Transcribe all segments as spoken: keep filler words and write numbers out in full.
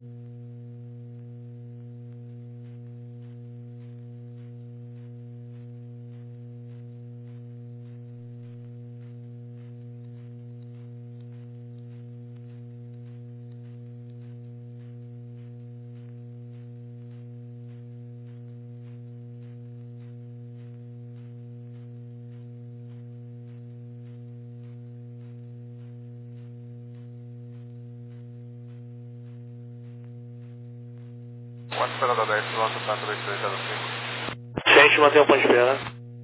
Ponte de espera da dez, nosso quatro dois três zero cinco. Gente, mantém o ponto de espera.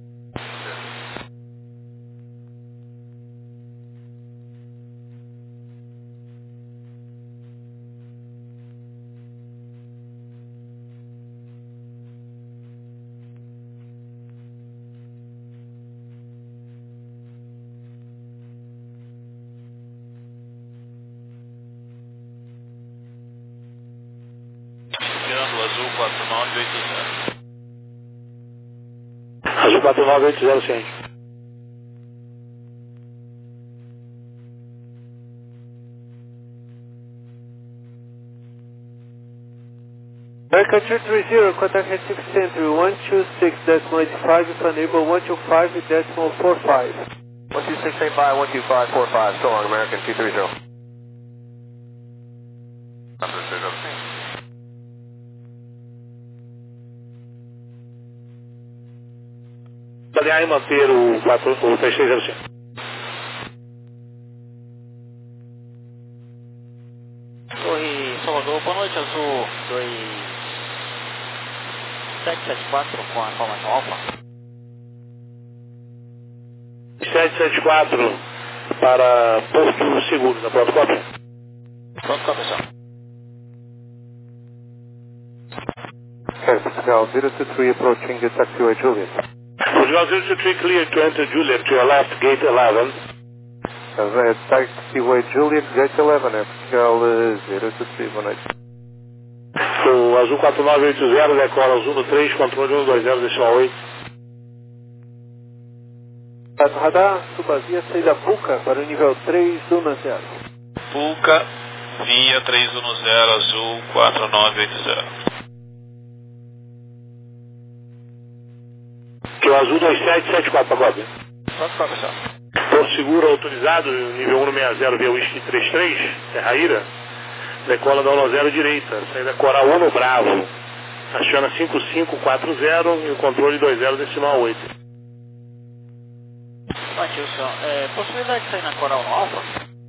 Esperando azul quatro nove oito zero. Azul quatro nove oito zero, ciente. American two three zero, contact Recife Century one two six decimal eight five, if unable one two five decimal four five. one two six eight five, one two five four five, so long, American two three zero. quatro dois três zero cinco. Aliás, manter o, quatro, o três três zero cinco. Torre Salvador, boa noite, azul dois sete sete quatro com a informação alfa. sete sete quatro para Porto Seguro, na própria cópia. Pronto, com a pessoal. Portugal zero two three approaching the taxiway Juliet. Portugal zero two three clear to enter Juliet to your left, gate eleven. Uh, taxiway Juliet, gate eleven, é Portugal uh, zero two three, boa noite. O Azul quatro nove oito zero, decola Azul no três, controle um dois zero decimal oito. Radar, subavia, saída Puca para o nível três um zero. Puca, via três um zero, azul quatro nove oito zero. Que o Azul dois sete sete quatro para cópia. Pronto, com a pessoal. Porto Seguro autorizado, nível um sessenta via Whisky trinta e três, Terraíra. Decola da um zero direita, saída Coral um no Bravo. Aciona cinco cinco quatro zero e o controle dois zero decimal oito. Matilson, é, possibilidade de sair na Coral no Alfa?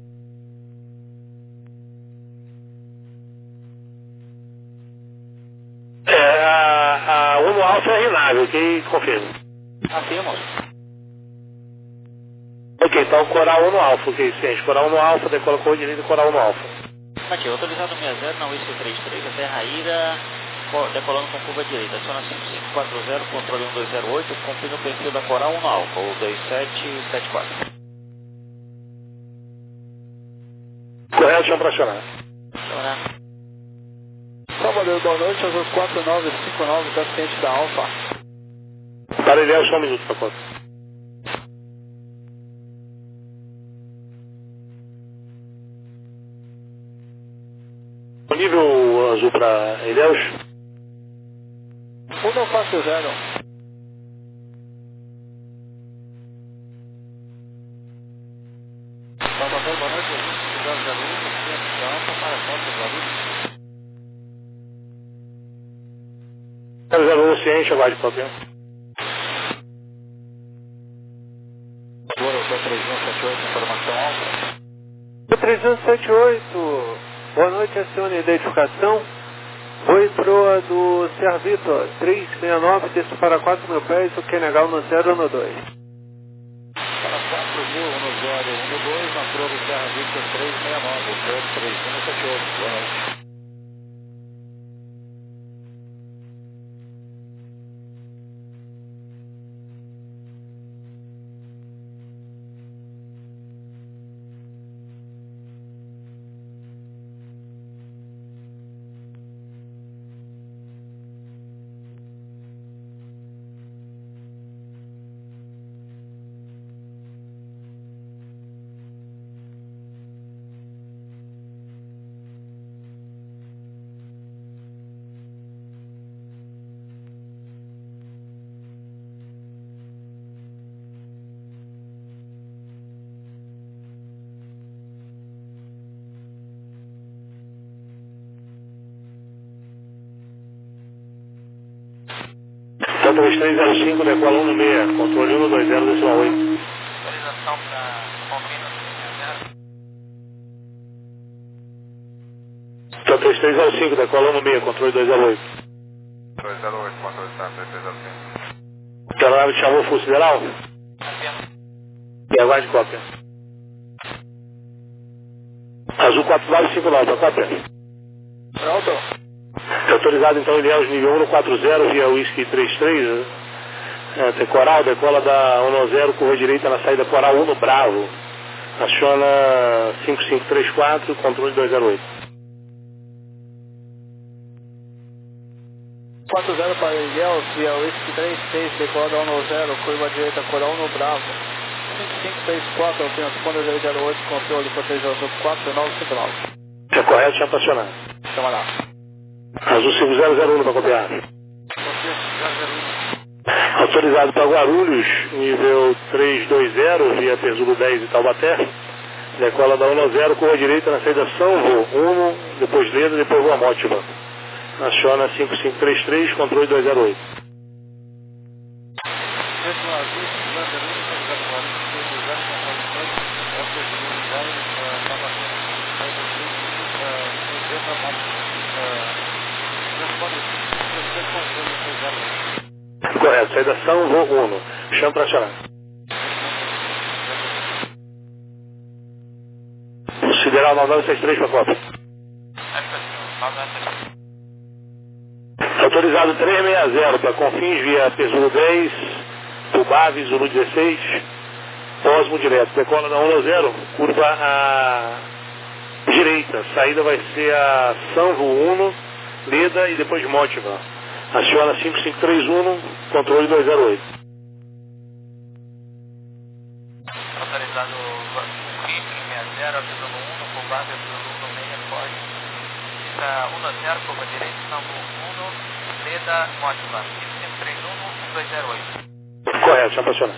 É, a, a Uno Alfa é rinável, ok? Confirma. Afirmo. Ok, então Coral Uno Alfa, ok, ciente. Coral Uno Alfa, decola com direita Coral Uno Alfa. Aqui, autorizado sessenta na Whisky trinta e três, até Raíra, decolando com curva direita. Aciona cinco cinco quatro zero, controle um dois zero oito, confirma o perfil da Coral um Alfa, ou dois sete sete quatro. Correto, chão para acionar. Acionar. Salvador, boa noite, azul quatro nove cinco nove, da ciente da Alfa. Para ele, só um minuto, por favor. Nível azul para Ilhéus? um não quatro zero. Salvador, boa noite, azul zero zero um, ciente da Alfa, para Porto Guarulhos. zero zero um, ciente, aguarde cópia. Agora, o três um sete oito, informação alfa. três um sete oito, boa noite, acione a identificação. Oi, proa do Serra Vitor, três seis nove, desço para quatro mil pés, o Kenegal no zero no dois. Para quatro mil, no zero um dois, na proa do Serra Victor três seis nove, três um sete oito, boa noite. três três zero cinco, decola um seis, controle um dois zero decimal oito. Autorização para Confins Hotel três três zero cinco, decola um seis, controle dois zero oito. dois zero oito, controle está três três zero cinco. A aeronave chamou o Fuso Federal? E aguarde cópia. Azul quatro nove cinco nove, cópia. Pronto. É autorizado então Ilhéus nível um no quatro zero via Whisky trinta e três, é, tem coral, decola da um zero, curva direita na saída coral um no Bravo. Aciona cinco cinco três quatro, controle dois zero oito. quatro zero para Ilhéus, via Whisky trinta e seis, decola da um zero, curva direita coral um no Bravo. cinco cinco três quatro, responda zero zero oito, controle, proteja azul quatro nove cinco nove. É correto, já para acionar. Chama lá. Azul cinco zero zero um para copiar. Autorizado para Guarulhos, nível trezentos e vinte, via Tesulo dez e Taubaté. Decola da um zero, curva direita na saída São Vô, um, depois Leda, depois Rua Mótiva. Aciona cinco cinco três três, controle dois zero oito. Correto, saída São Vô um. Chama para acionar. Sideral nove nove seis três para cópia. Autorizado trezentos e sessenta para Confins via Tesulo dez, Tubave, Zulu dezesseis, Osmo direto. Decola da um zero, curva à direita. Saída vai ser a São Vô um, Leda e depois Mótiva. Aciona cinco cinco três um, controle dois zero oito. autorizado Confins sessenta, Tesulo um, Cubave, Tesulo um, meia Ford. Pista um zero, curva direita, São Vô um, Leda, Mótiva, cinco cinco três um, dois zero oito. Correto, já para acionar.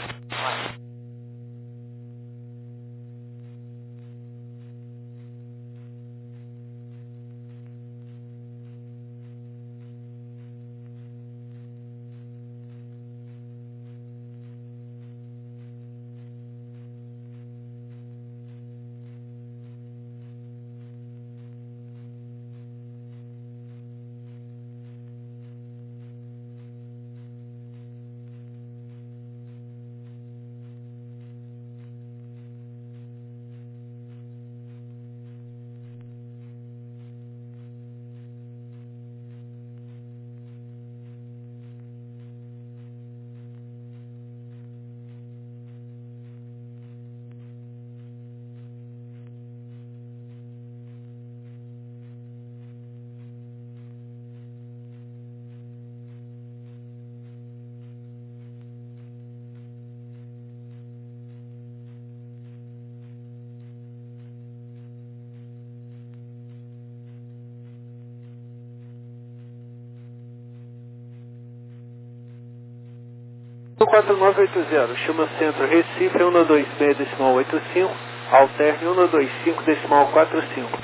quatro nove oito zero, chama centro Recife um dois seis decimal oito cinco, alterne um dois cinco decimal quatro cinco.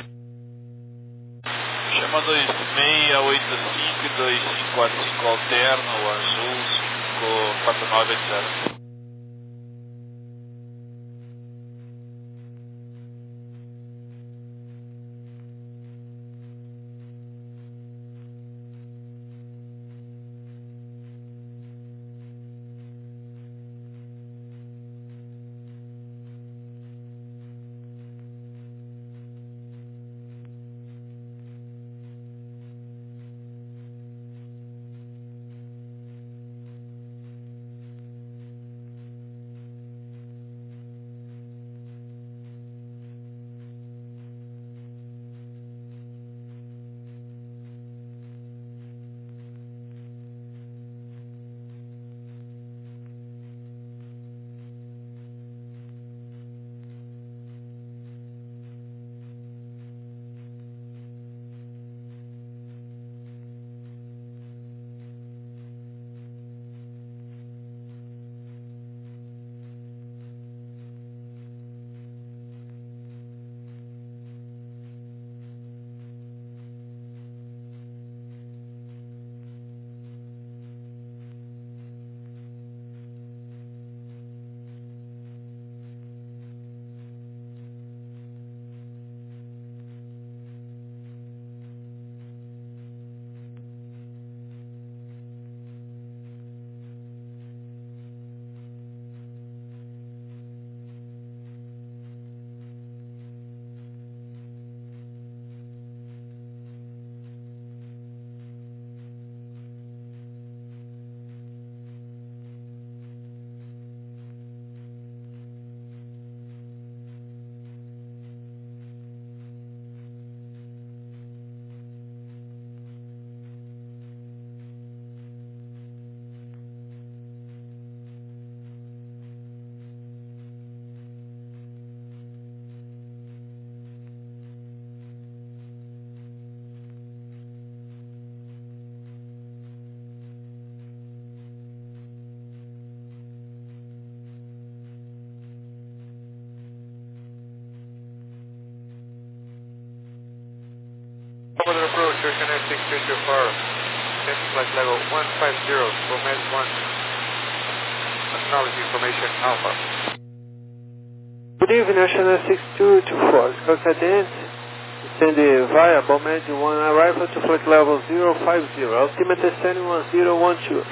Chama dois seis oito cinco e dois cinco quatro cinco alterno, azul cinco quatro nove oito zero. two two four, send flight level one five zero, Gomez one. Acknowledge information Alpha. Good evening, National six two two four, Scout Cadence, send via Balmed one, arrival to flight level zero five zero, altimeter descending one zero one two.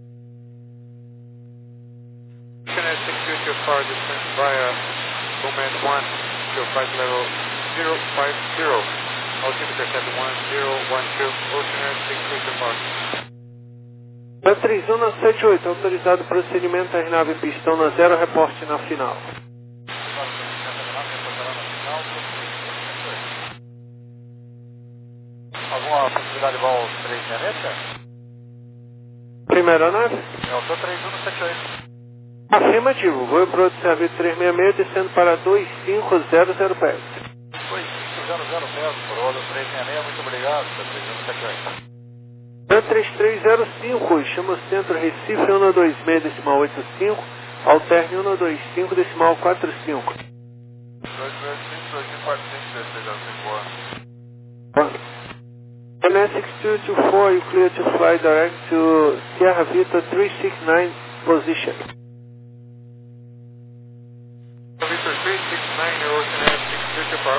National six two two four, descend via Balmed one to flight level zero five zero, altimeter descending one zero one two, Ocean six two two four. Arizona sete oito, autorizado procedimento, aeronave pistão na zero, reporte na final. Alguma possibilidade de voo três seis seis? Primeira nave? Eu sou três um sete oito. Afirmativo, voo pro outro serviço três seis seis, descendo para dois cinco zero zero pés. dois cinco zero zero pés, por hora três seis seis, muito obrigado, três um sete oito. três três zero cinco, chama o centro Recife um dois seis decimal oito cinco, alterne um dois cinco decimal quatro cinco. dois dois cinco, dois quatro cinco, dezesseis zero cinco. N S six two two four, you clear to fly direct to Sierra Vita three six nine position. Victor three six nine, your Ocean Air six two two four.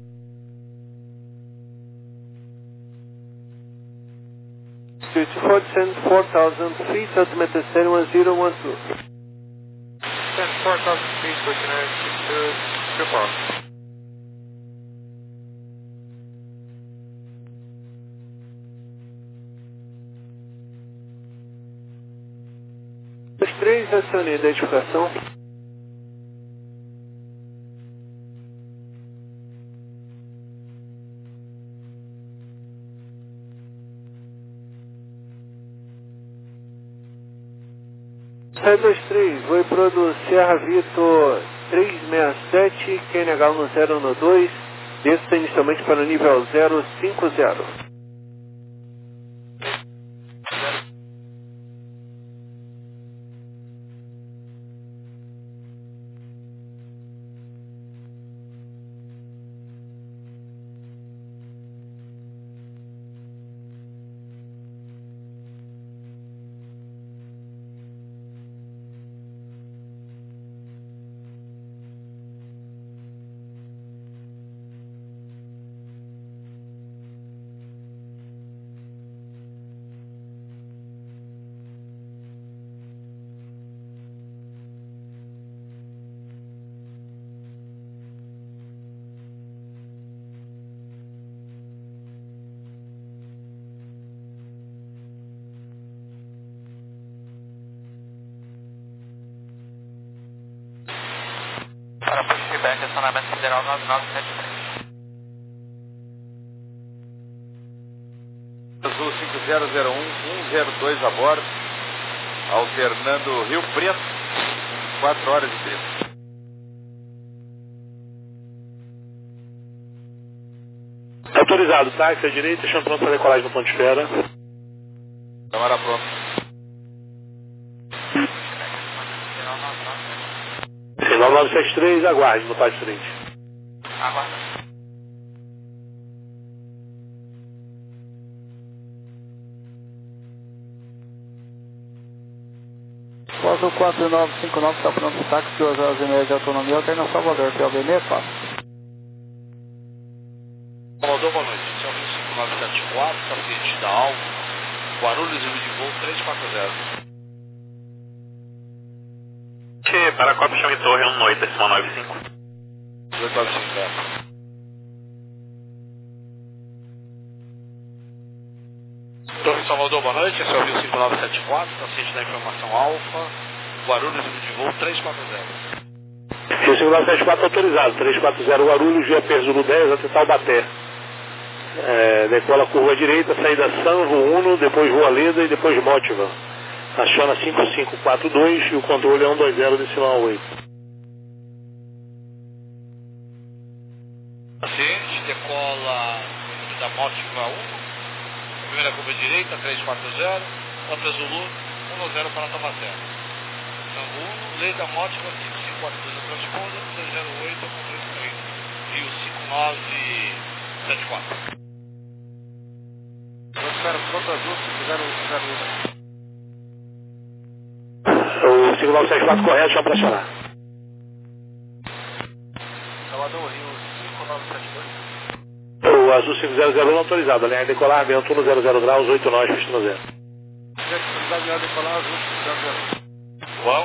six two four, descend four thousand feet, altimeter descending one zero one two. Descend four thousand feet, Ocean Air six two two four. Os três, acione a identificação. sete dois três, voo pro do Sierra Vitor três seis sete, Q N H um zero um dois, desça inicialmente para o nível zero cinco zero. Para feedback, estacionamento federal nove nove sete três. Azul cinco zero zero um, um zero dois a bordo, alternando Rio Preto, quatro horas e trinta. Autorizado, táxi à direita, chão pronto para decolagem no ponto de espera. Câmara pronta. nove nove sete três, aguarde no par de frente. Aguarda. Posto quatro nove cinco nove, está pronto o táxi, duas horas e meia de autonomia, alterna Salvador, P O B meia quatro. Salvador, boa noite. Selvi cinco nove sete quatro, está ciente da Alfa, Guarulhos, Rio de voo três quatro zero. Para Copa Chame Torre um oito, decimal nove cinco. dois nove cinco, é. Torre Salvador, boa noite. Esse é o Rio cinco nove sete quatro, está ciente da informação Alfa, Guarulhos, Rio de voo três quatro zero. Rio cinco nove sete quatro autorizado, três quatro zero Guarulhos, via Perzulu dez, até Taubaté. É, decola a curva direita, saída Sanvo Uno, depois Rua Leda e depois Mótiva. Aciona cinco cinco quatro dois e o controle é um dois zero decimal oito. Paciente, decola da Mótiva um, primeira curva direita, três quatro zero, outra Zulu, um zero para Taubaté. Sanvo Uno, Leda Mótiva, cinco cinco quatro dois a transponda, dois zero oito, controle três, Rio cinco nove sete quatro. Ponto Azul, cinco zero zero O cinco nove sete quatro correto, chama para acionar. Salvador, Rio cinco nove sete dois. O azul cinco zero zero um autorizado, alinhar e decolar, vento um zero zero graus, oito nove, pista no zero. Autorizado de decolar, Azul cinco zero zero um. Qual?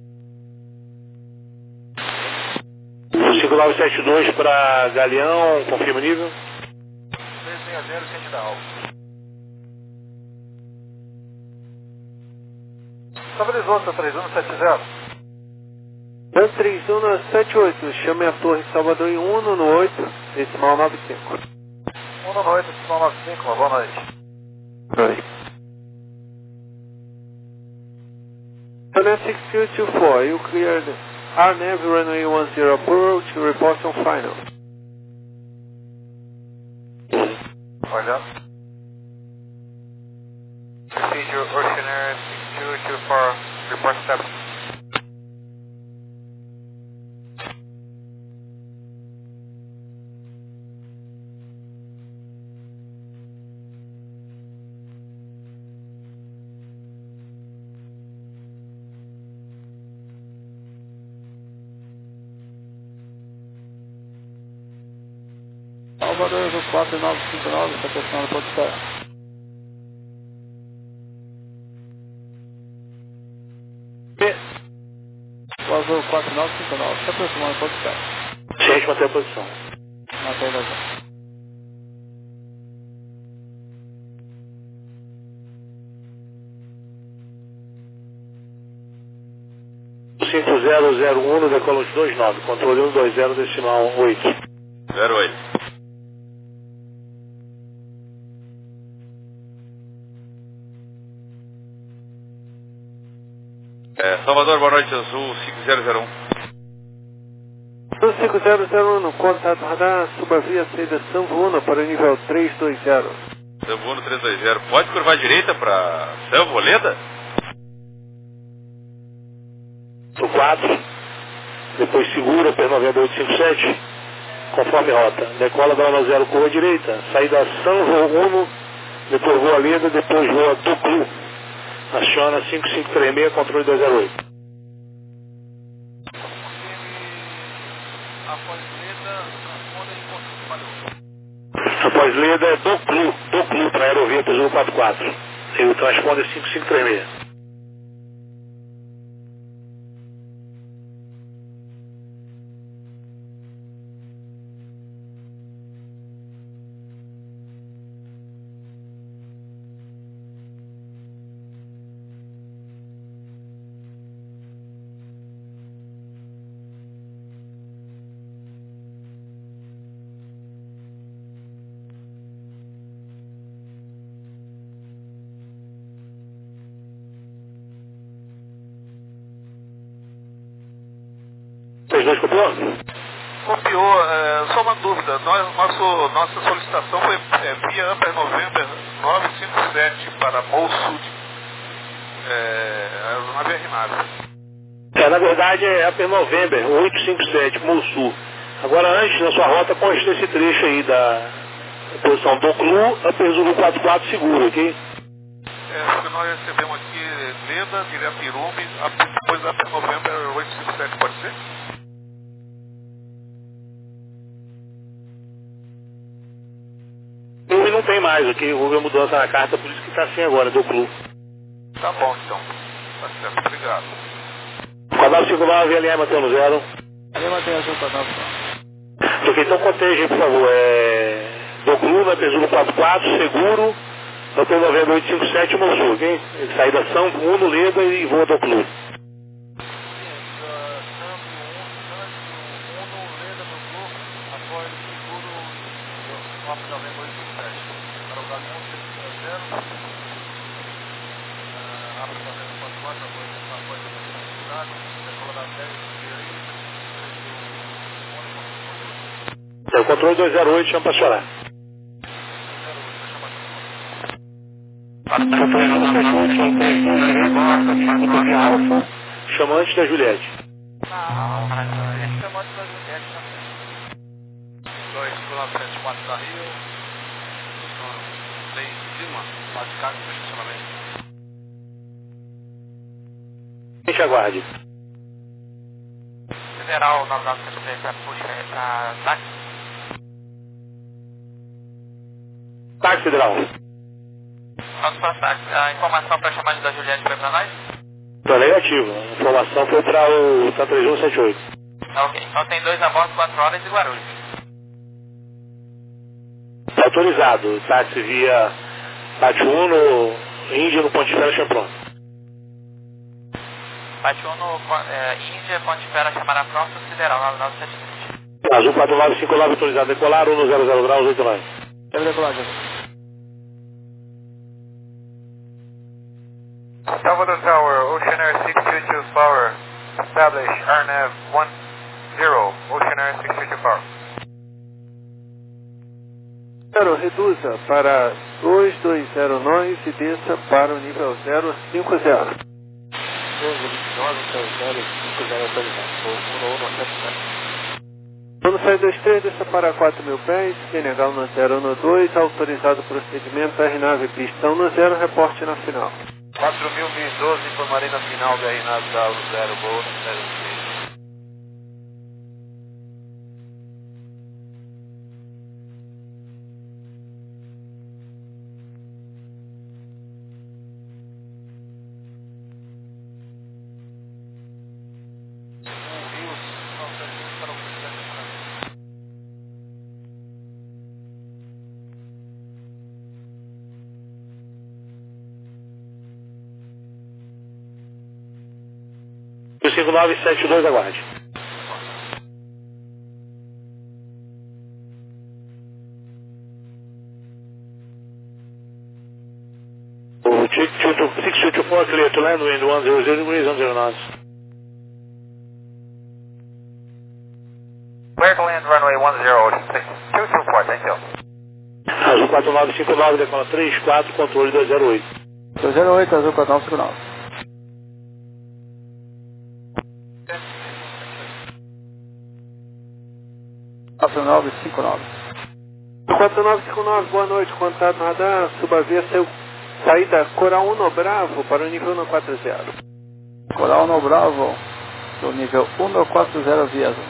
O cinco nove sete dois para Galeão, confirma o nível. três seis zero, sente da alta. Estabilizou, seu três um sete zero. Dan três um sete oito, chame a torre Salvador em um no oito, decimal nove cinco. um no oito, decimal nove cinco, uma boa noite. Oi. Sonnet six two two four, you cleared R N A V runway one zero approach, report on final. Olha. Procedure Oceanair six two two four, report step. Salvador do quatro nove cinco nove, está pressionando Porto Espera. O azul quatro nove cinco nove, está pressionando Porto Espera. Ciente, manter a posição. Mantém a razão. cinco zero zero um, decola os dois nove, controle um dois zero, decimal oito. zero oito. É, Salvador, boa noite, Azul cinco zero zero um. Dan cinco zero zero um, contato radar, suba via saída Samvo um para o nível três dois zero. Samvo um três dois zero. Pode curvar à direita para Samvo, Leda? O quatro, depois segura, P noventa oito cinco sete, conforme rota. Decola da onda zero, curva à direita, saída Samvo um, depois voa Leda, depois voa Tuclu. Aciona cinco cinco três seis, controle dois zero oito. Após Leda, responda e confirme falhou. Após Leda é Doclu, Doclu para Aerovia Tesouro quatro quatro. E o transponder cinco cinco três seis. Vocês dois copiou? Copiou, é, só uma dúvida. Nós, nosso, nossa solicitação foi é, via Upper November nove cinco sete para Mol Sud. É, aeronave R nave. É, na verdade é Upper November oito cinco sete, Sul. Agora antes, na sua rota, consta esse trecho aí da posição Doclu, Upper Zulu quatro quatro seguro, ok? É, porque nós recebemos aqui Leda, Irapirume, depois Upper November oito cinco sete, pode ser? E não tem mais, ok? Houve a mudança na carta, por isso que está assim agora, Doclu. Tá bom, então. Tá certo, obrigado. Quadrado cinco nove, L M mantendo zero. Ali mantém a junta nove. Ok, então contei, por favor. É... Doclu, na Tesouro quatro quatro, seguro, Upper November oito cinco sete, Sul, ok? Saída São Bruno, Leda e voa Doclu. É o controle dois zero oito, chama para chorar. Chama antes da Juliette. Chama antes da Juliette também. dois cinco nove sete quatro da Rio. três cima, lado de cá, do estacionamento. Gente, aguarde. Federal nove nove sete três para puxa para táxi. Táxi Federal. Vamos para táxi. A informação para chamada da Juliette foi para nós? Tá negativo. A informação foi para o T três um sete oito. Ok, então tem dois a bordo, quatro horas de Guarulhos. Autorizado. Táxi via Pátio Uno, Índia no Ponte Fera Champlon. Pátio Uno, é, Índia, Ponte Fera, chamará próximo Sideral nove nove sete três. Azul quatro nove cinco nove autorizado a decolar, um zero zero graus, oito nove. Deve decolar, Jesus. Salvador Tower, Ocean Air six two two Power, establish R N A V one zero, Ocean Air six two two Power. Zero, reduza para dois dois zero nove e desça para o nível zero cinco zero. Quando sai dois três, desça para quatro mil pés, Senegal no zero um dois, autorizado o procedimento, R N A V pistão no zero, reporte na final. quatro mil e doze, informarei na final da R N A V da zero, voo no zero seis. cinco nove sete dois, aguarde. O six two two four clear to land, wind one zero zero degrees, one zero knots. Clear to land runway one zero, six two two four, thank you. Azul quatro nove cinco nove, decola três quatro, controle dois zero oito. dois zero oito, Azul quatro nove cinco nove. quatro nove cinco nove. quatro nove cinco nove, boa noite, contato radar, subavia seu saída Coral um no Bravo para o nível um quatro zero. Coral no Bravo, do nível um quatro zero via Azul.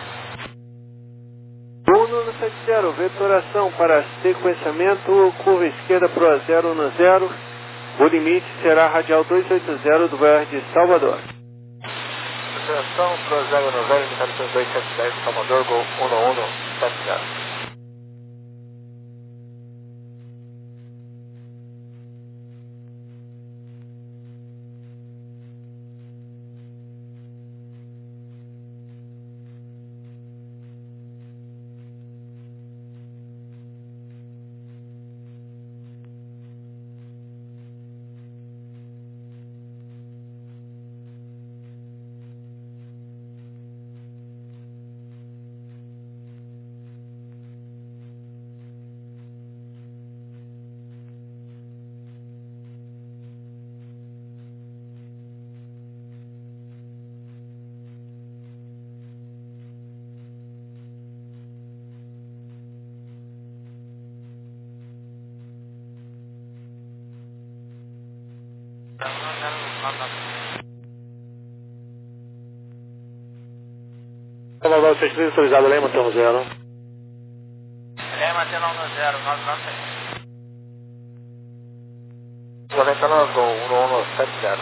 um sete zero, vetoração para sequenciamento, curva esquerda para o zero um zero, o limite será radial duzentos e oitenta do V R de Salvador. Vetoração para o zero um zero, indicação dois sete zero, Salvador, Gol um um sete zero. nove nove sete três autorizado, Lema, estamos zero. Lema, tela um zero, nove nove sete. noventa e nove, Gol um um sete zero.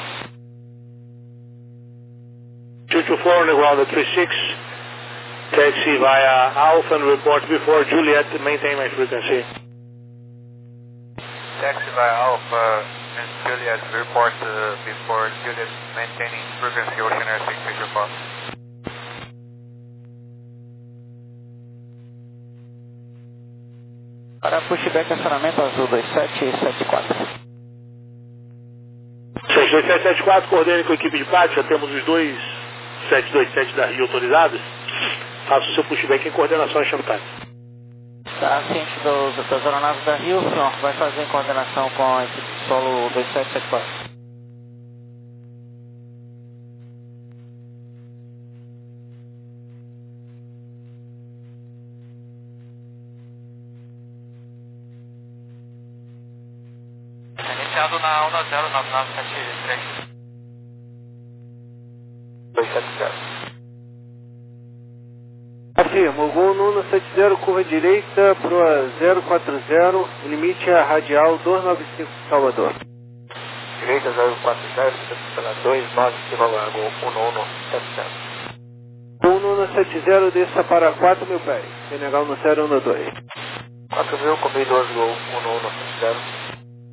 two two four on the ground at three six. Taxi via Alpha and report before Juliet, maintain my frequency. Taxi via Alpha and Juliet, report uh, before Juliet, maintaining frequency Ocean Air six two two four. Para pushback acionamento Azul dois sete sete quatro. seis dois sete sete quatro, coordene com a equipe de pátio, já temos os dois sete dois sete da Rio autorizados. Faça o seu pushback em coordenação a Champagne. Está ciente dos, das aeronaves da Rio, senhor, vai fazer em coordenação com a equipe de solo dois sete sete quatro. Iniciado na um zero nove nove sete três. dois sete zero. Afirmo, Gol Nuno sete zero, curva direita, proa zero quatro zero, limite a radial duzentos e noventa e cinco Salvador. Direita zero quatro zero, pela dois nove cinco, Gol um um sete zero. Gol Nuno sete zero, desça para quatro mil pés, Senegal no zero um dois. quatro mil, comi doze, Gol um um sete zero.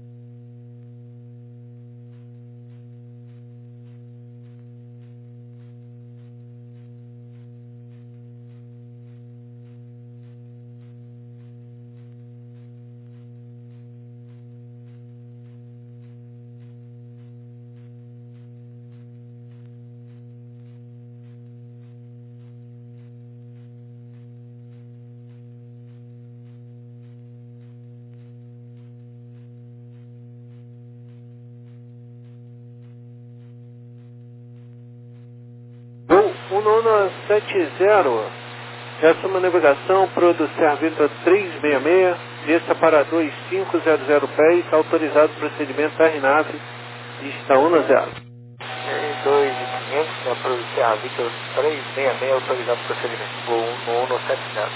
um um sete zero, essa uma navegação pro do Servita trezentos e sessenta e seis, desça para dois cinco zero zero pés, autorizado procedimento R nave, pista um zero. dois mil e quinhentos, né, pro Servita trezentos e sessenta e seis, autorizado procedimento, Gol um um sete zero.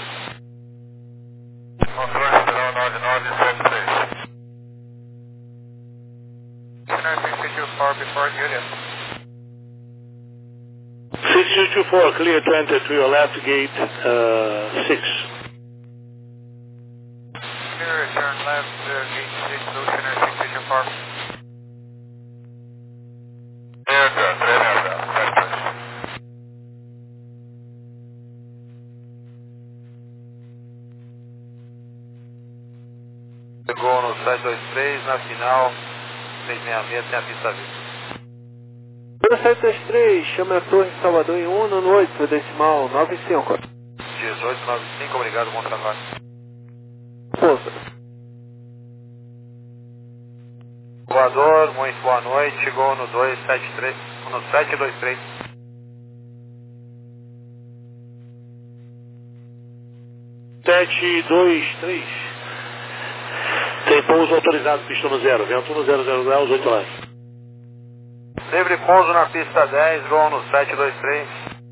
Controle zero nove nove sete três. Center six two four before Juliet. six two two four, clear to enter to your left gate uh, six. Clear, turn left, uh, gate six, Center six two two four. Aircraft, aircraft, Chegou no sete dois três, na final, três seis seis, tem a pista vista. sete dois três, chama a torre Salvador em um no oito, decimal nove cinco. dezoito noventa e cinco, obrigado, bom trabalho. Pousa. Voador, muito boa noite, chegou no dois sete três, no sete dois três. sete dois três. Tem pouso autorizado, pista no zero, vento no zero zero graus, oito horas. Livre pouso na pista dez, Gol no sete dois três.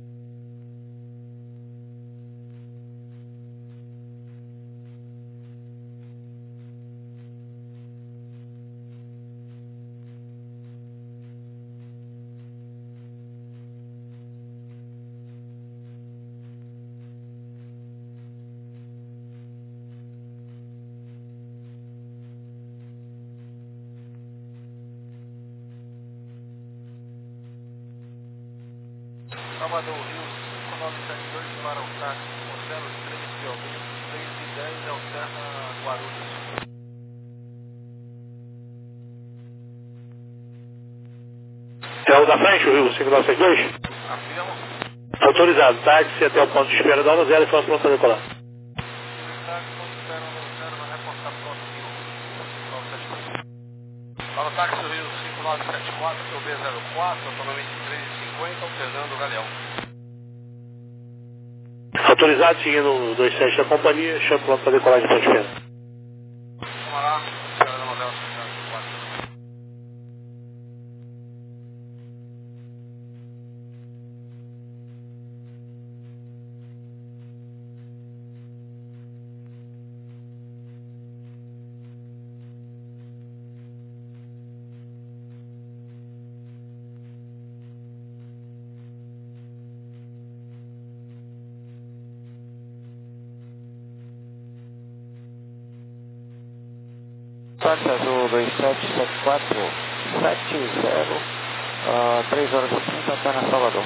Salvador, Rio, cinco nove sete dois, para o táxi, zero três, Piauí, três e dez, alterna Guarulhos. É o da frente, o Rio cinco nove sete dois? Afirmo. Autorizado, táxi até o ponto de espera da um zero e foi pronto para decolar. O táxi, ponto de espera um zero, vai reportar pronto, Rio cinco nove sete dois. Para o táxi Rio cinco nove sete quatro, P B zero quatro, autonomia de três e cinquenta, alternando o Galeão. Autorizado, seguindo o dois sete da companhia, chama pronto para decolar de ponto de espera. Vamos lá, espera da novela quatro. Táxi Azul dois sete sete quatro sete zero, uh, três horas e trinta, até na Salvador.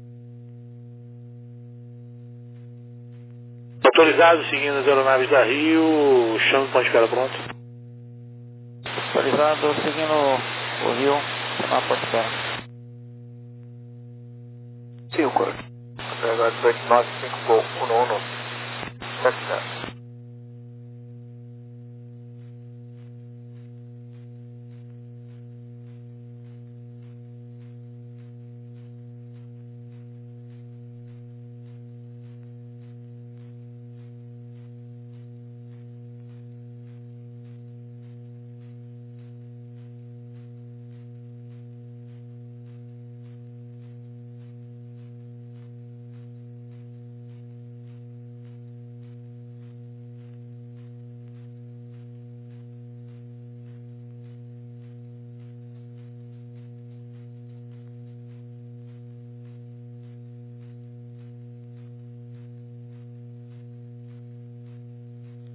Autorizado, seguindo as aeronaves da Rio, chama ponto de espera pronto. Autorizado, seguindo o Rio, na porta de espera. cinco. Agora dezoito nove cinco, Gol um um sete zero.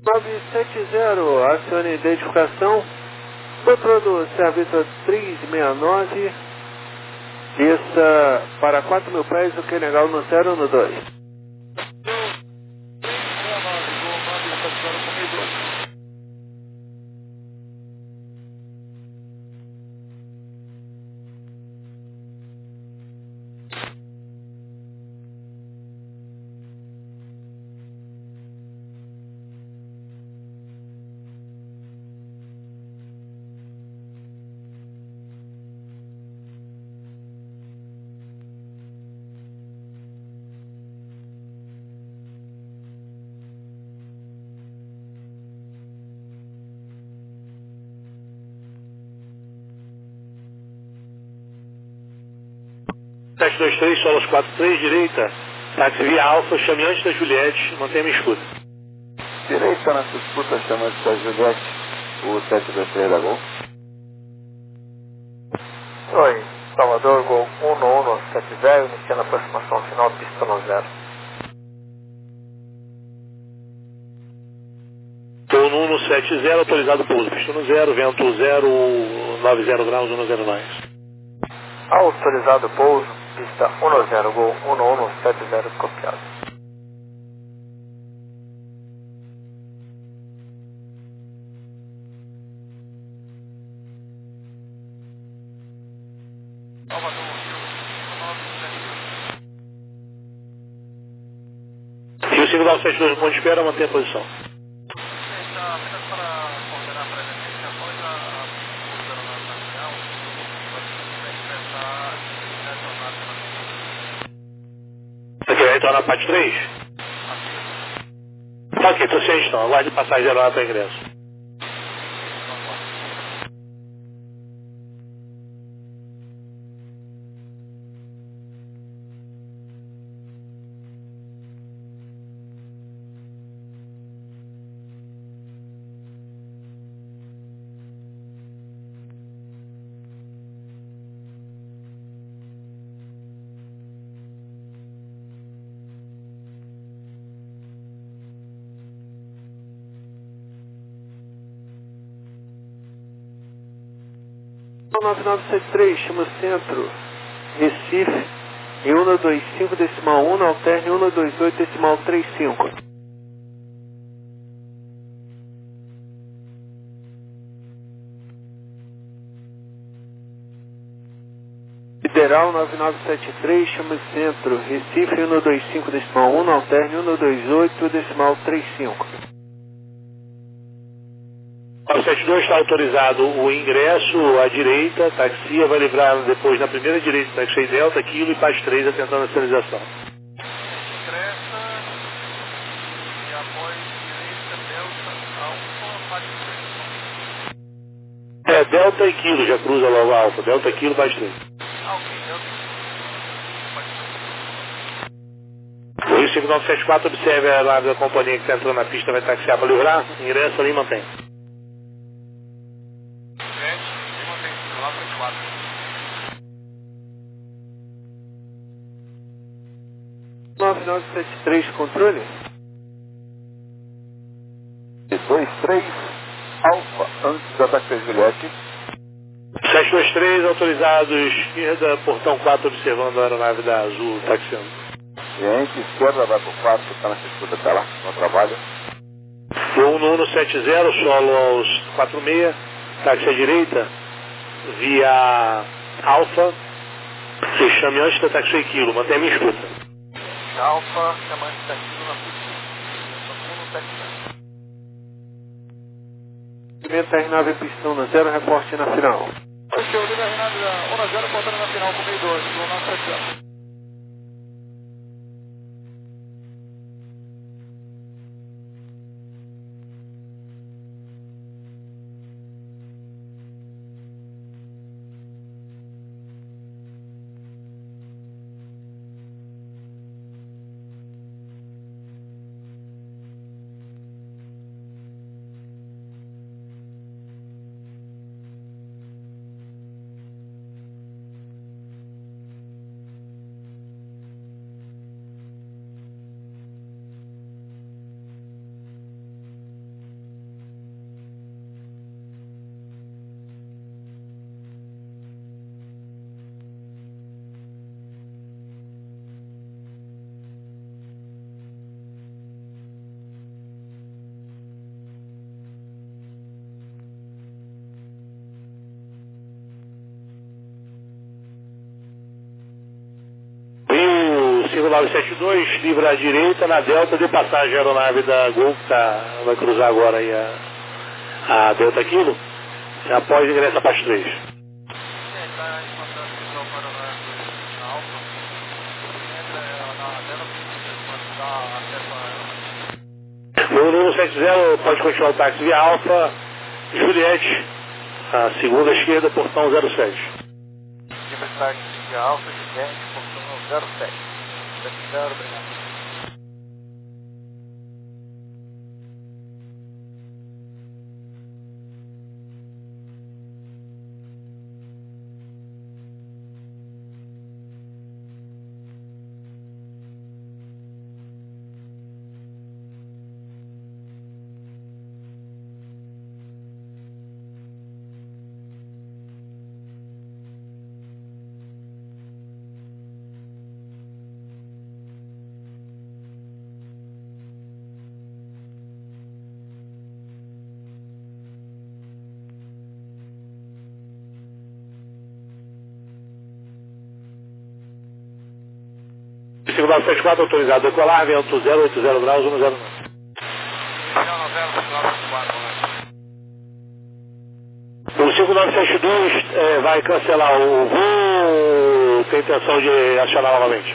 nove sete zero, acione identificação. Controle do Serviço três seis nove, desça para quatro mil pés, o que legal no zero no dois. sete dois três, solos quatro três, direita, táxi via Alfa, chame antes da Juliette, mantenha-me escuta. Direita nessa escuta, chame antes da Juliette, o sete dois três da Gol. Oi, Salvador, Gol um um um sete zero, iniciando a aproximação final, pista no zero. Estou no um sete zero, autorizado pouso, pista no zero, vento zero nove zero graus, um zero nove. Autorizado pouso, pista um zero, Gol um um sete zero, copiado. Rio cinco nove sete dois, no ponto de espera, mantenha a posição. Você quer retornar a parte três? Tá ok, estou ciente então. Aguarde passageiro lá para ingresso. nove nove sete três, chama o centro, Recife, em um dois cinco decimal um, alterne um dois oito decimal três cinco. Federal nove nove sete três, chama o centro, Recife, um dois cinco decimal um, alterne um dois oito decimal três cinco. O sete dois está autorizado o ingresso à direita, taxia vai livrar depois na primeira direita, taxi Delta, Kilo e Paz três, atentando a sinalização. Ingressa e após direita, Delta, Alfa, Paz três. É, Delta e Kilo, já cruza logo a Alfa, Delta, Kilo, Paz três. Ah, ok, Delta. O Rio cinco nove sete quatro, observe a nave da companhia que está entrando na pista, vai taxiar para livrar, ingressa ali e mantém. nove nove sete três, controle. dois três, Alfa, antes da taxa Juliette. sete dois três, autorizado esquerda, portão quatro, observando a aeronave da Azul, taxiando. Ciente, esquerda, vai para o quatro, está nessa escuta até lá, no trabalho. um um sete zero, solo aos quatro seis, táxi à direita, via Alfa, se chame antes da taxi Kilo, mantenha a minha escuta. Alfa, chamante daqui na pista. um sete zero. Pimenta R nove pistão no zero, reporte na final. Show, liga a Renato da um a zero, faltando na final com meio dois, no nosso sete zero. cinco nove sete dois, livra à direita, na delta de passagem a aeronave da Gol, que tá, vai cruzar agora aí a, a Delta Kilo, após ingressa para as três. No um sete zero, pode continuar o táxi via Alfa, Juliette, a segunda esquerda, portão zero sete. Livre táxi via Alfa, Juliette, portão zero sete. sete zero, obrigado. cinco nove sete quatro, autorizado a decolar, vento zero oito zero graus, um zero nove. O cinco nove sete dois é, vai cancelar o voo, tem intenção de acionar novamente?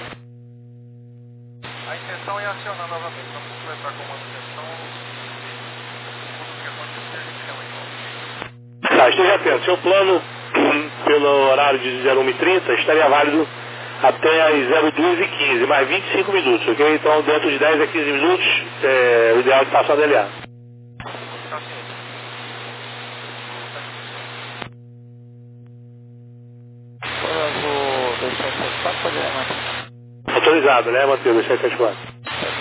A intenção é acionar novamente, vamos começar com uma intenção, tudo o que acontecer, a gente chama de novo. Tá, esteja atento, seu plano, pelo horário de zero um e trinta, estaria válido até as zero duas e quinze, mais vinte e cinco minutos, ok? Então, dentro de dez a quinze minutos, é o ideal é que faça a D L A. Autorizado, né, Matheus? dois sete sete quatro.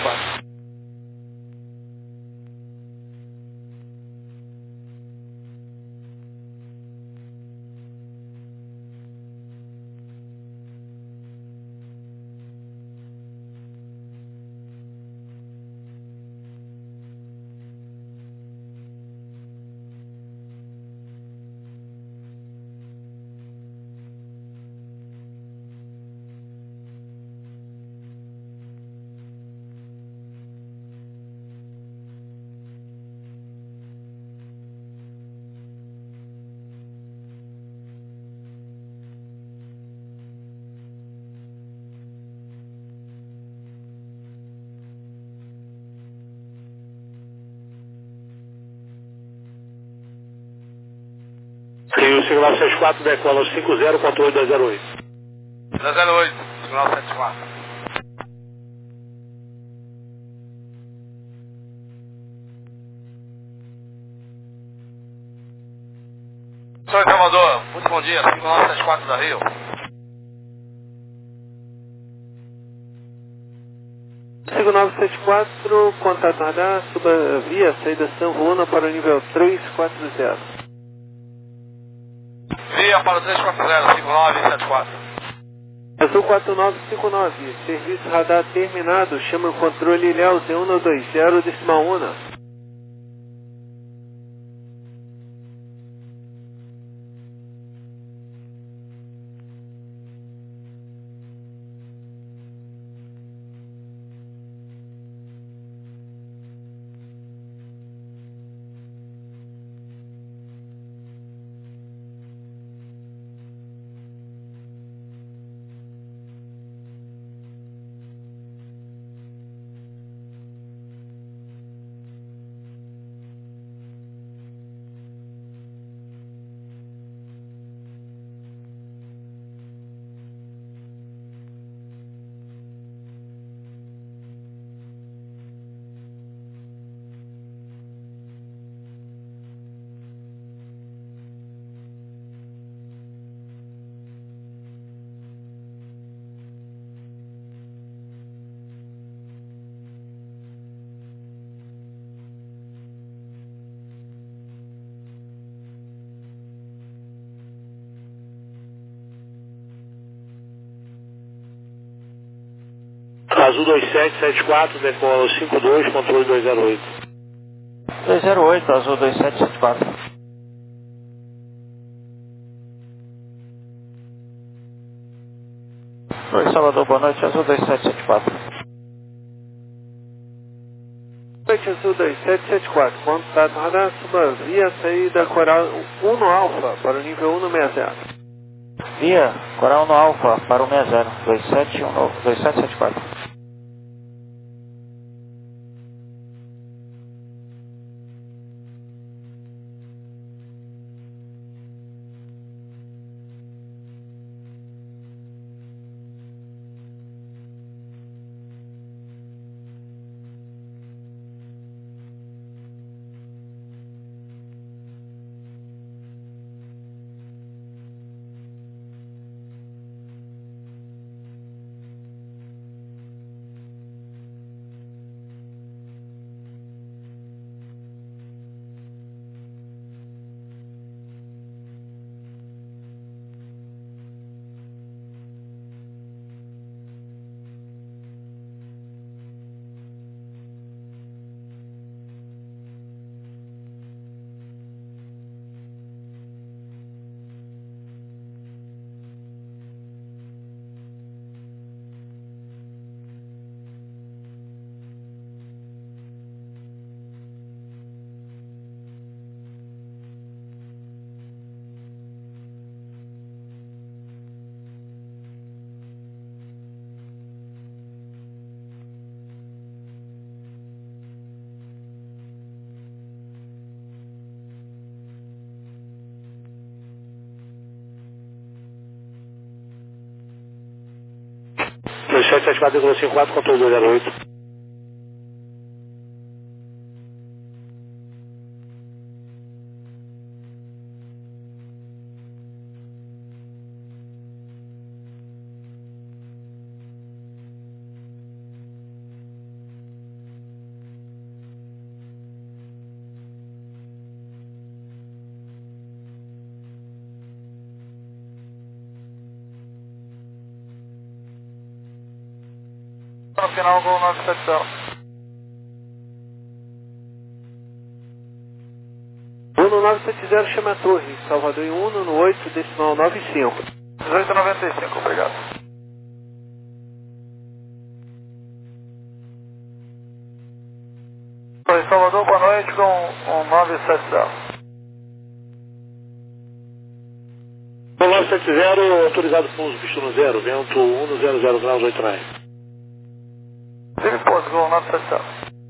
E o cinco nove sete quatro decola cinco zero quatro oito dois zero oito. dois zero oito, cinco nove sete quatro. Sou Salvador, muito bom dia, cinco nove sete quatro da Rio. cinco nove sete quatro, contato radar, suba via saída San Juana para o nível três quatro zero. Via para o três quatro zero, cinco nove sete quatro. Azul quatro nove cinco nove, serviço radar terminado, chama o controle Ilhéu Z um dois zero, decimal um. Azul dois sete sete quatro, decola cinco dois, controle dois zero oito. dois zero oito, Azul dois sete sete quatro. Oi, Salvador, boa noite, Azul dois sete sete quatro. Noite Azul dois sete sete quatro, contato radar suba via saída Coral um Alfa para o nível um sessenta. Via Coral um Alfa para o sessenta, dois sete um dois sete sete quatro. dois sete sete quatro, cinquenta e quatro, controle dois zero oito. No final, Gol nove sete zero. Uno nove sete zero chama a torre, Salvador em Uno no oito, decimal nove cinco. dezoito noventa e cinco, obrigado. Oi, Salvador, boa noite com um nove sete zero. um nove sete zero, autorizado pouso, pistola zero, vento um zero zero graus, oito nove. Teve pouso, Gol nove sete zero.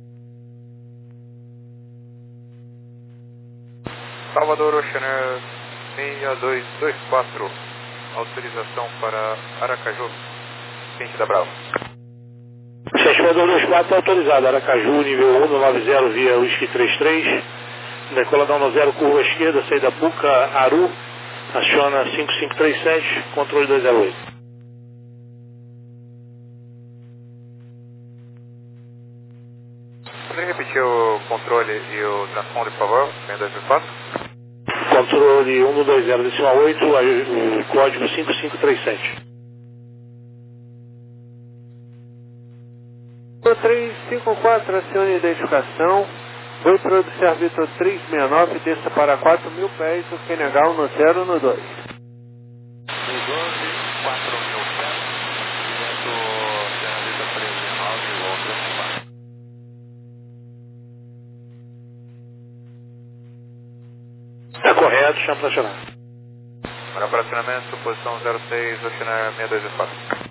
Salvador Oceaner seis dois dois quatro, autorização para Aracaju, frente da Bravo. Salvador dois quatro autorizado, Aracaju, nível um nove zero via Whisky três três, decola da um zero, curva esquerda, saída Puca, Aru, aciona cinco cinco três sete, controle dois zero oito. Poderia repetir o controle e o transponder, por favor, vem dois dois quatro? Controle um dois zero, decimal oito, o código cinco cinco três sete. três cinco quatro, acione a identificação. Vou introduzir Vitor três seis nove, desça para quatro mil pés, o Q N H no zero no dois. doze, quatro mil pés, vento Vitor três seis nove, volta quatro. Está correto, chama para acionar. Para operacionamento, posição zero seis, Oceaner seis dois dois quatro.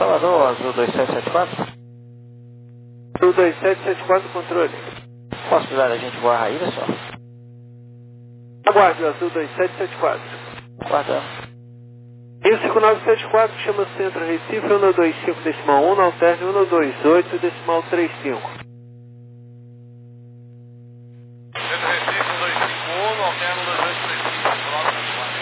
Salvador, Azul dois sete sete quatro. Azul dois sete sete quatro, controle. Possibilidade da gente voar a Raíra só? Aguarde, Azul dois sete sete quatro. Guardando. Rio cinco nove sete quatro, chama Centro Recife, um dois cinco decimal um, alterne um dois oito decimal três cinco. Centro Recife, um dois cinco um, alterno um dois oito três cinco, próximo quatro.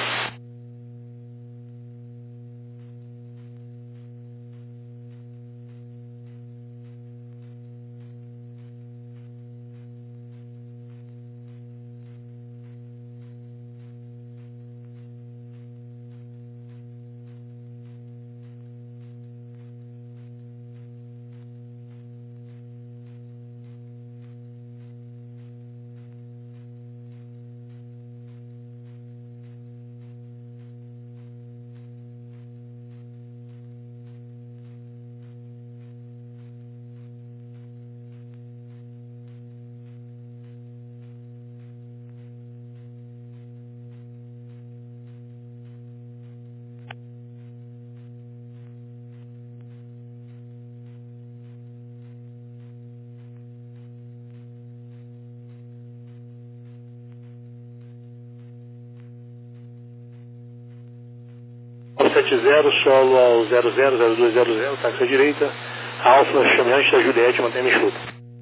sete zero, solo ao zero zero zero dois zero zero, táxi à direita. Alfa, chame antes da Juliette, mantém-me enxuto.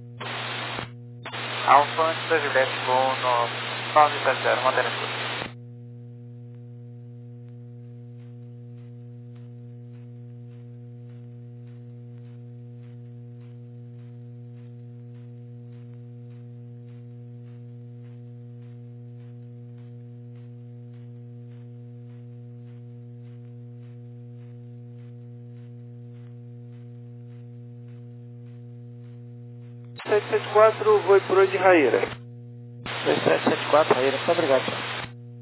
Alfa antes da Juliette, voo no nove sete zero, mantém enxuto. sete sete quatro, voo por onde, Raíra? dois sete sete quatro, Raíra, muito obrigado, senhor.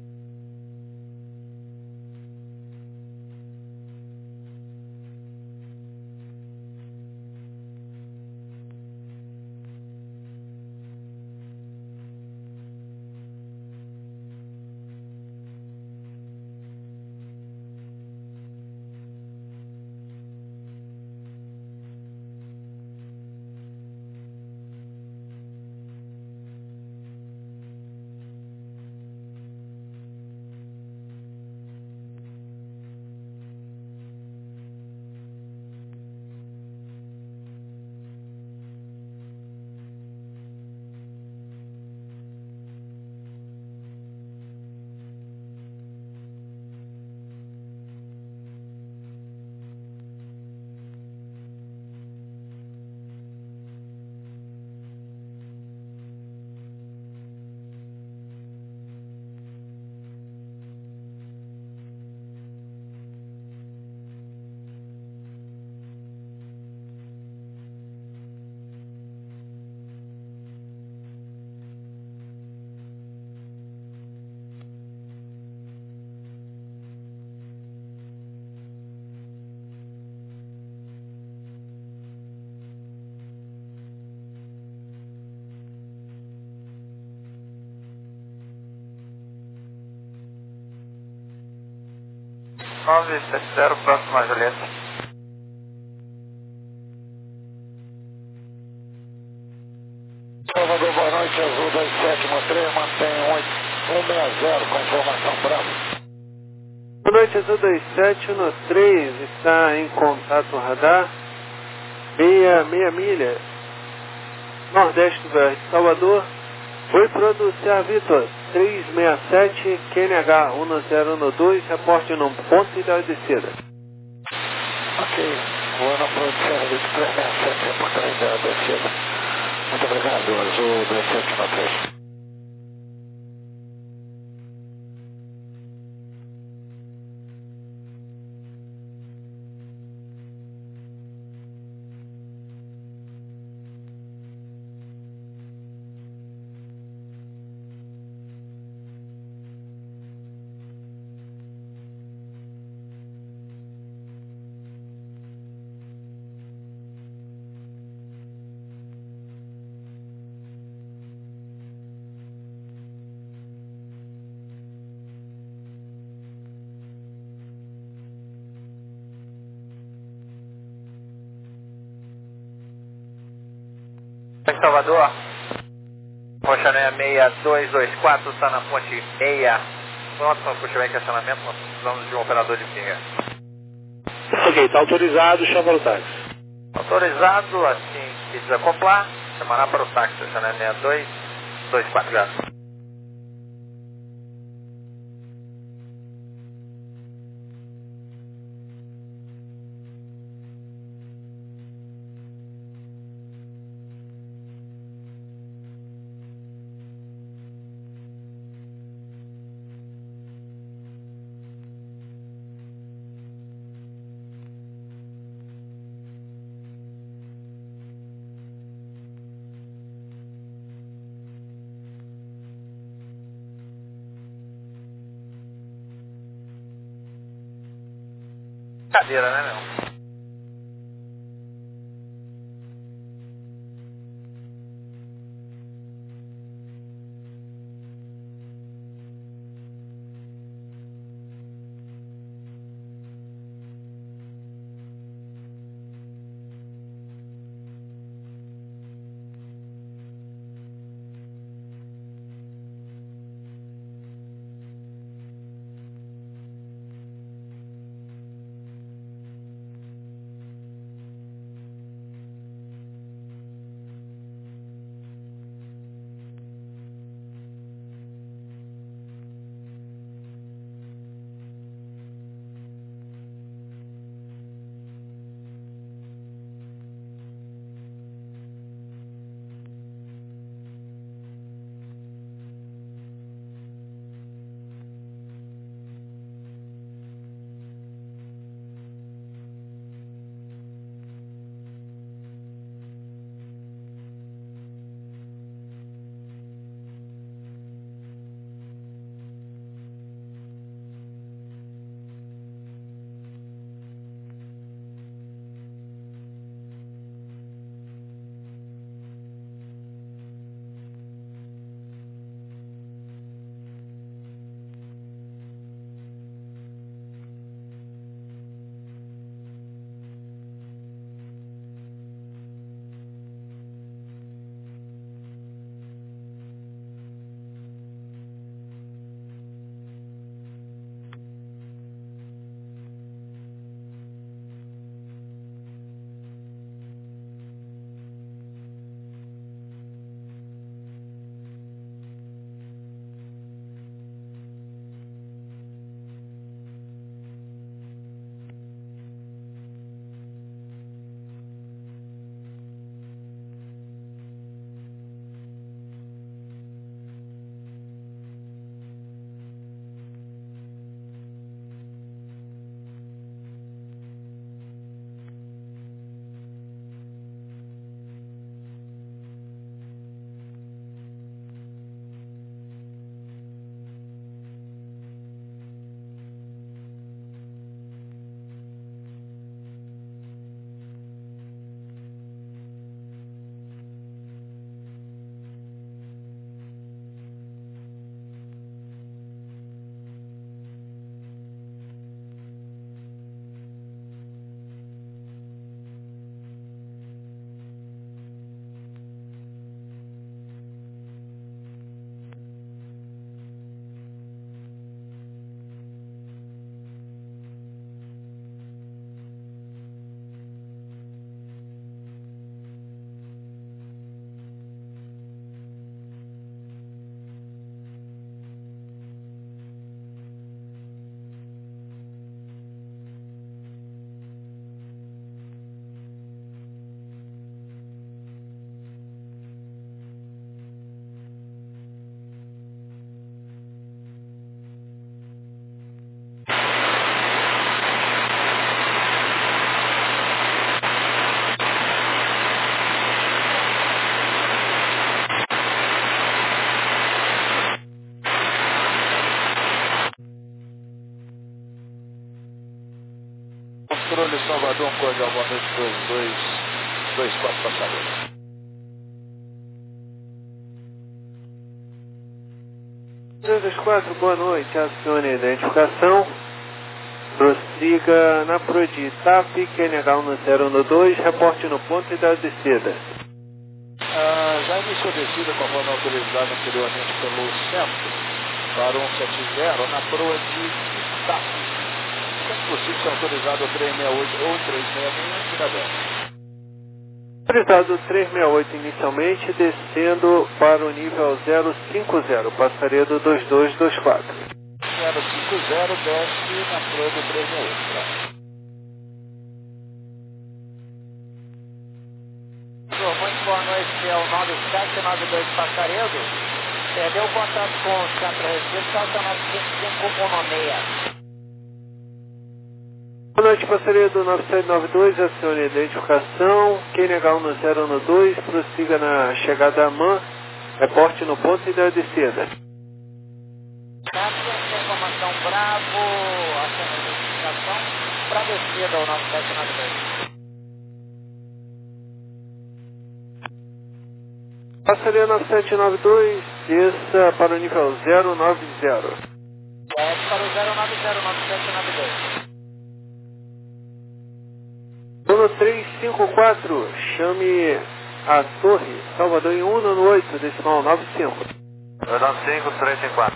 nove sete zero, próximo a Juliette. Salvador, boa noite, Azul dois sete um três, mantém um seis zero com a informação brava. Boa noite, Azul dois sete um três, está em contato radar, meia, meia milha, nordeste do Verde, Salvador, foi produzir Vitor, três seis sete, Q N H um zero um dois, reporte num ponto e da descida. Ok, voando para o Vitor três seis sete, reportagem da descida. Muito obrigado, Azul dois sete um três. Salvador. Rocha seis seis dois dois quatro, está na ponte seis. Pronto, para puxamento e acionamento, nós precisamos de um operador de pinga. Ok, está autorizado, chama o táxi. Autorizado, assim que desacoplar, chamará para o táxi, seis seis dois dois quatro. Cadeira, né, meu? Controle Salvador, um cordial boa noite, dois dois dois quatro passadores. dois dois quatro, boa noite, acione a identificação, prossiga na P R O de Itapi, Q N H um zero um dois, reporte no ponto e da descida. Ah, já iniciou descida conforme autorizado anteriormente pelo centro para um sete zero na proa de Itachi. Sempre possível ser autorizado trezentos e sessenta e oito ou trezentos e sessenta e um aqui da Bélgica. Autorizado trezentos e sessenta e oito inicialmente, descendo para o nível zero cinco zero, passaredo dois dois dois quatro. zero cinco zero desce na proa do trezentos e sessenta e oito. Tá? Muito boa noite, é o nove sete nove dois Passaredo. Perdeu o contato com o centro recebido, calça nove cinco cinco um um seis. Boa noite, passaredo nove sete nove dois, acione a identificação. Quem negar um no zero no dois, prossiga na chegada a M A N, reporte no ponto e da descida. Cápsula, informação Bravo, acione a identificação, para a descida ao nove sete nove dois. Passaredo nove sete nove dois, desça para o nível zero nove zero. É para o zero nove zero nove sete nove dois. Uno três cinco quatro, chame a torre, Salvador em Uno no oito, decimal nove cinco. nove cinco três cinco quatro.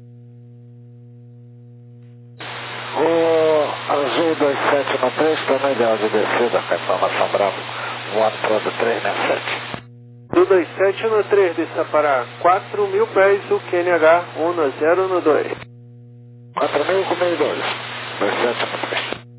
O Azul dois sete nove três, está na ideal de descida, com a informação Bravo, voando para o trezentos e sessenta e sete. Do dois sete no três, desça para quatro mil pés, o Q N H um zero no dois. quatro mil com meio dois, dois sete no três.